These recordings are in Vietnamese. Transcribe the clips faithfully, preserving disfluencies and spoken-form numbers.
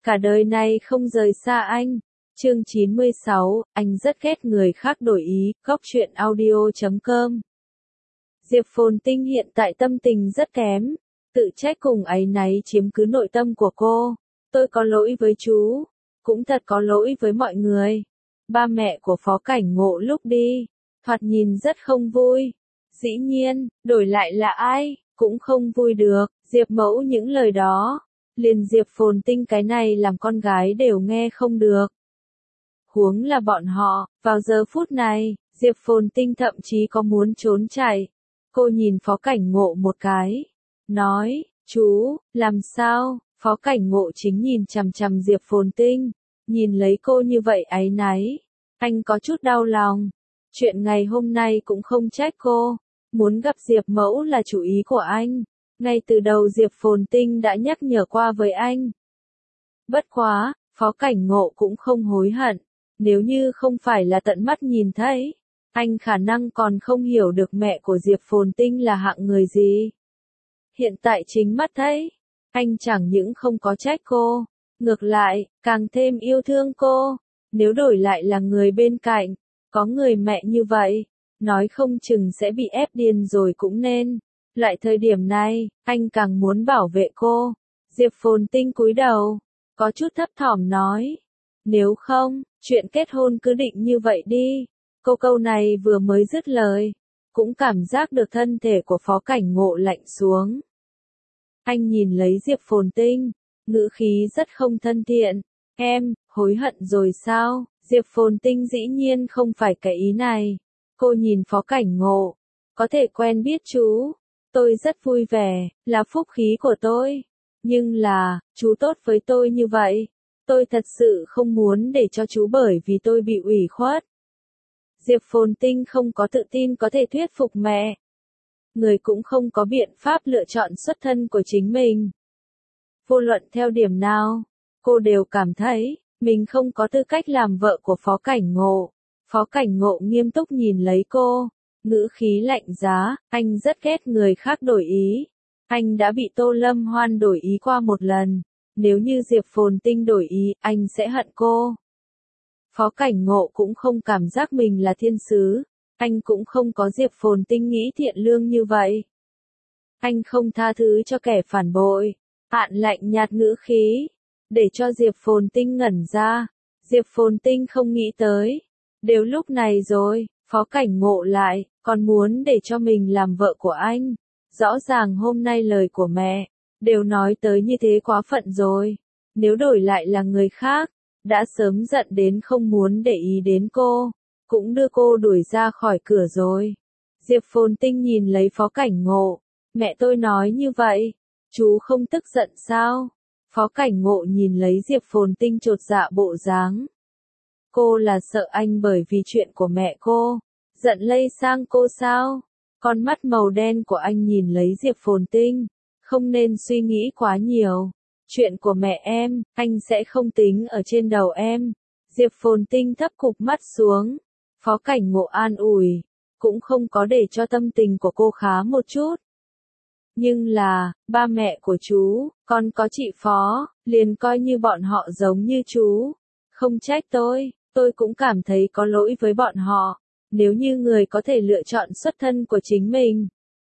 cả đời này không rời xa anh. Chương chín mươi sáu, anh rất ghét người khác đổi ý, góc truyện audio chấm com. Diệp Phồn Tinh hiện tại tâm tình rất kém, tự trách cùng áy náy chiếm cứ nội tâm của cô. Tôi có lỗi với chú, cũng thật có lỗi với mọi người. Ba mẹ của Phó Cảnh Ngộ lúc đi, thoạt nhìn rất không vui. Dĩ nhiên, đổi lại là ai, cũng không vui được. Diệp Mẫu những lời đó, liền Diệp Phồn Tinh cái này làm con gái đều nghe không được. Huống là bọn họ, vào giờ phút này, Diệp Phồn Tinh thậm chí có muốn trốn chạy. Cô nhìn Phó Cảnh Ngộ một cái, nói, chú, làm sao? Phó Cảnh Ngộ chính nhìn chằm chằm Diệp Phồn Tinh, nhìn lấy cô như vậy áy náy. Anh có chút đau lòng. Chuyện ngày hôm nay cũng không trách cô. Muốn gặp Diệp Mẫu là chủ ý của anh. Ngay từ đầu Diệp Phồn Tinh đã nhắc nhở qua với anh. Bất quá, Phó Cảnh Ngộ cũng không hối hận. Nếu như không phải là tận mắt nhìn thấy, anh khả năng còn không hiểu được mẹ của Diệp Phồn Tinh là hạng người gì. Hiện tại chính mắt thấy, anh chẳng những không có trách cô, ngược lại, càng thêm yêu thương cô. Nếu đổi lại là người bên cạnh, có người mẹ như vậy, nói không chừng sẽ bị ép điên rồi cũng nên. Lại thời điểm này, anh càng muốn bảo vệ cô. Diệp Phồn Tinh cúi đầu, có chút thấp thỏm nói. Nếu không, chuyện kết hôn cứ định như vậy đi. Câu câu này vừa mới dứt lời, cũng cảm giác được thân thể của Phó Cảnh Ngộ lạnh xuống. Anh nhìn lấy Diệp Phồn Tinh, ngữ khí rất không thân thiện. Em, hối hận rồi sao? Diệp Phồn Tinh dĩ nhiên không phải cái ý này. Cô nhìn Phó Cảnh Ngộ, có thể quen biết chú. Tôi rất vui vẻ, là phúc khí của tôi. Nhưng là, chú tốt với tôi như vậy. Tôi thật sự không muốn để cho chú bởi vì tôi bị ủy khuất. Diệp Phồn Tinh không có tự tin có thể thuyết phục mẹ. Người cũng không có biện pháp lựa chọn xuất thân của chính mình. Vô luận theo điểm nào, cô đều cảm thấy, mình không có tư cách làm vợ của Phó Cảnh Ngộ. Phó Cảnh Ngộ nghiêm túc nhìn lấy cô, ngữ khí lạnh giá, anh rất ghét người khác đổi ý. Anh đã bị Tô Lâm Hoan đổi ý qua một lần. Nếu như Diệp Phồn Tinh đổi ý, anh sẽ hận cô. Phó Cảnh Ngộ cũng không cảm giác mình là thiên sứ. Anh cũng không có Diệp Phồn Tinh nghĩ thiện lương như vậy. Anh không tha thứ cho kẻ phản bội. Hạn lạnh nhạt ngữ khí, để cho Diệp Phồn Tinh ngẩn ra. Diệp Phồn Tinh không nghĩ tới. Đều lúc này rồi, Phó Cảnh Ngộ lại, còn muốn để cho mình làm vợ của anh. Rõ ràng hôm nay lời của mẹ, đều nói tới như thế quá phận rồi. Nếu đổi lại là người khác, đã sớm giận đến không muốn để ý đến cô, cũng đưa cô đuổi ra khỏi cửa rồi. Diệp Phồn Tinh nhìn lấy Phó Cảnh Ngộ, mẹ tôi nói như vậy, chú không tức giận sao? Phó Cảnh Ngộ nhìn lấy Diệp Phồn Tinh chột dạ bộ dáng. Cô là sợ anh bởi vì chuyện của mẹ cô, giận lây sang cô sao? Con mắt màu đen của anh nhìn lấy Diệp Phồn Tinh, không nên suy nghĩ quá nhiều. Chuyện của mẹ em, anh sẽ không tính ở trên đầu em. Diệp Phồn Tinh thấp cụp mắt xuống. Phó Cảnh Ngộ an ủi, cũng không có để cho tâm tình của cô khá một chút. Nhưng là, ba mẹ của chú, còn có chị Phó, liền coi như bọn họ giống như chú. Không trách tôi, tôi cũng cảm thấy có lỗi với bọn họ. Nếu như người có thể lựa chọn xuất thân của chính mình,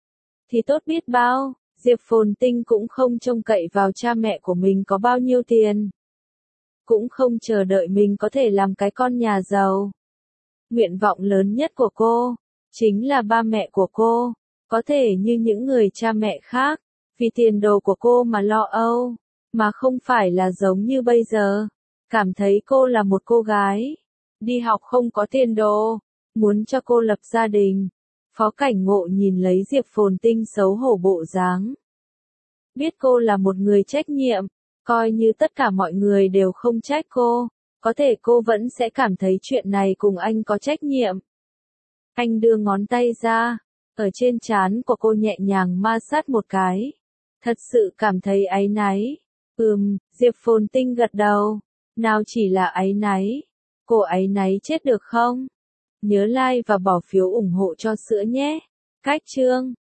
thì tốt biết bao. Diệp Phồn Tinh cũng không trông cậy vào cha mẹ của mình có bao nhiêu tiền. Cũng không chờ đợi mình có thể làm cái con nhà giàu. Nguyện vọng lớn nhất của cô, chính là ba mẹ của cô, có thể như những người cha mẹ khác, vì tiền đồ của cô mà lo âu, mà không phải là giống như bây giờ. Cảm thấy cô là một cô gái, đi học không có tiền đồ, muốn cho cô lập gia đình. Phó Cảnh Ngộ nhìn lấy Diệp Phồn Tinh xấu hổ bộ dáng. Biết cô là một người trách nhiệm, coi như tất cả mọi người đều không trách cô, có thể cô vẫn sẽ cảm thấy chuyện này cùng anh có trách nhiệm. Anh đưa ngón tay ra, ở trên trán của cô nhẹ nhàng ma sát một cái. Thật sự cảm thấy áy náy. Ừm, Diệp Phồn Tinh gật đầu. Nào chỉ là áy náy. Cô áy náy chết được không? Nhớ like và bỏ phiếu ủng hộ cho sữa nhé. Cách chương